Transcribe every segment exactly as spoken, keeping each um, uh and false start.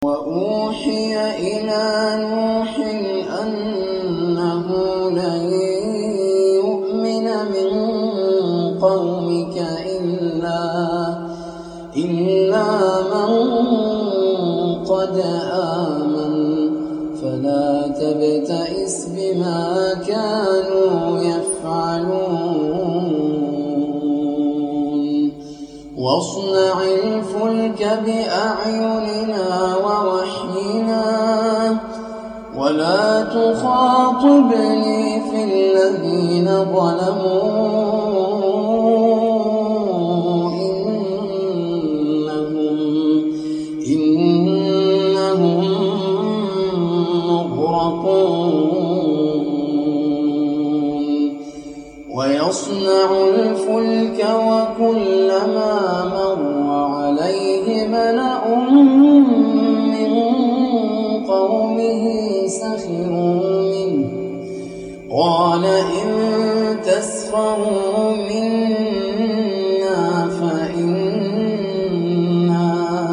وأوحي إلى نوح أنه لن يؤمن من قومك إلا, إلا من قد آمن فلا تبتئس بما كانوا يفعلون واصنع الفلك بأعيننا ووحينا ولا تخاطبني في الذين ظلموا إنهم, إنهم مغرقون ويصنع الفلك وكلما مر عليه ملأ من قومه سخروا منه قال إن تسخروا منا فإنا,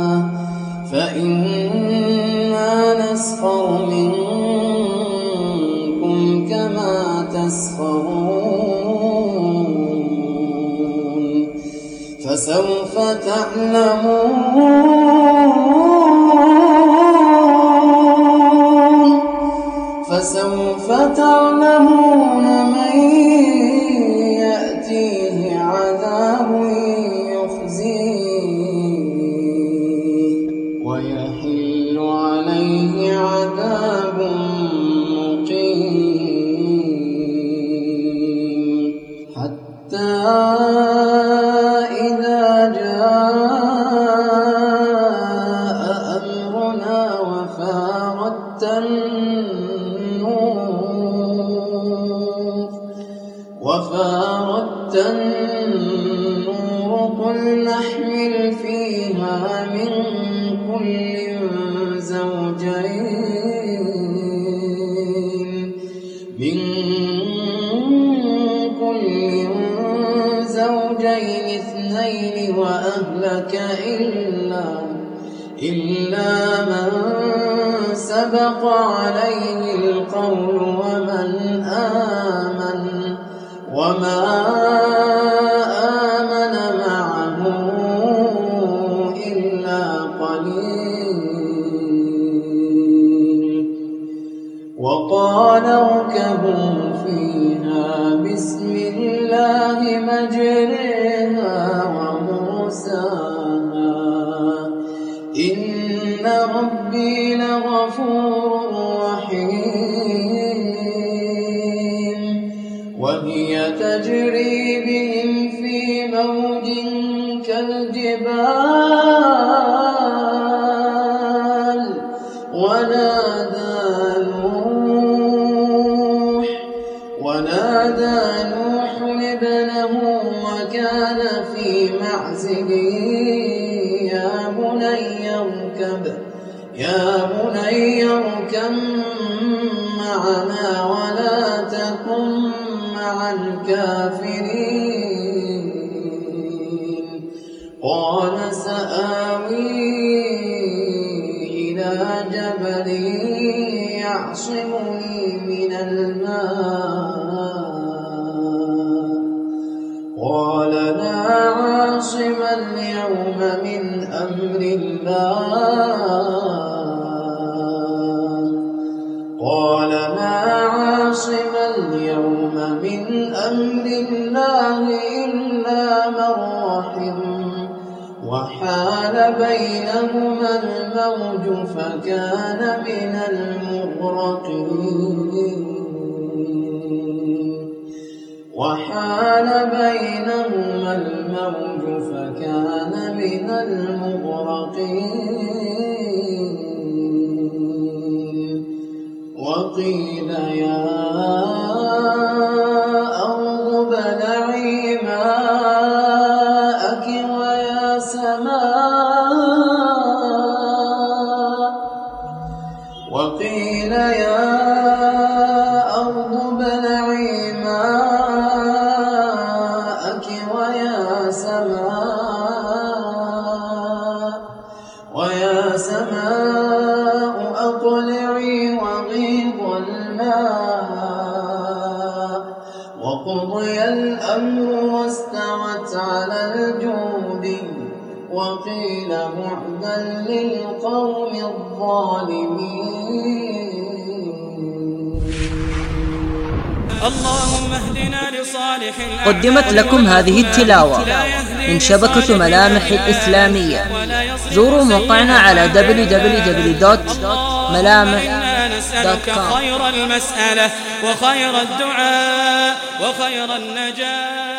فإنا نسخر منكم كما تسخرون فسوف تعلمون فسوف تعلمون من يأتيه عذاب يخزيه ويحل عليه عذاب مقيم حتى إذا جاء أمرنا وفارت النور وفارت النور قل نحمل فيها من كل زوجين من كل زوجين اثنين وأهلك إلا, إلا من سبق عليه القول ومن آمن وما آمن معه إلا قليل وقال اركبوا فيها بسم الله مجريها ومرساها إن ربي لغفور رحيم وهي تجري بهم في موج كالجبال ونادى نوح ونادى نوح ابنه وكان في معزل يا بني اركب يا بني اركب معنا ولا تكن مع الكافرين قال سآوي إلى جبل يعصمني من الماء قال لا عاصم اليوم من أمر الله قال لا عاصم اليوم من أمر الله إلا من رحم وحال بينهما الموج فكان من المغرقين وحال بينهما الموج فكان من المغرقين وقيل يا أرض ابلعي ماءك ويا سماء وقيل يا أرض ابلعي ماءك ويا سماء ويا سماء الأمر واستوت على الجود وقيل بعدا للقوم الظالمين. اللهم اهدنا لصالح الأعمال. قدمت لكم هذه التلاوة من شبكة ملامح الإسلامية. زوروا موقعنا على دبليو دبليو دبليو دوت ملامح دوت كوم. خير المسألة وخير الدعاء وخير النجاة.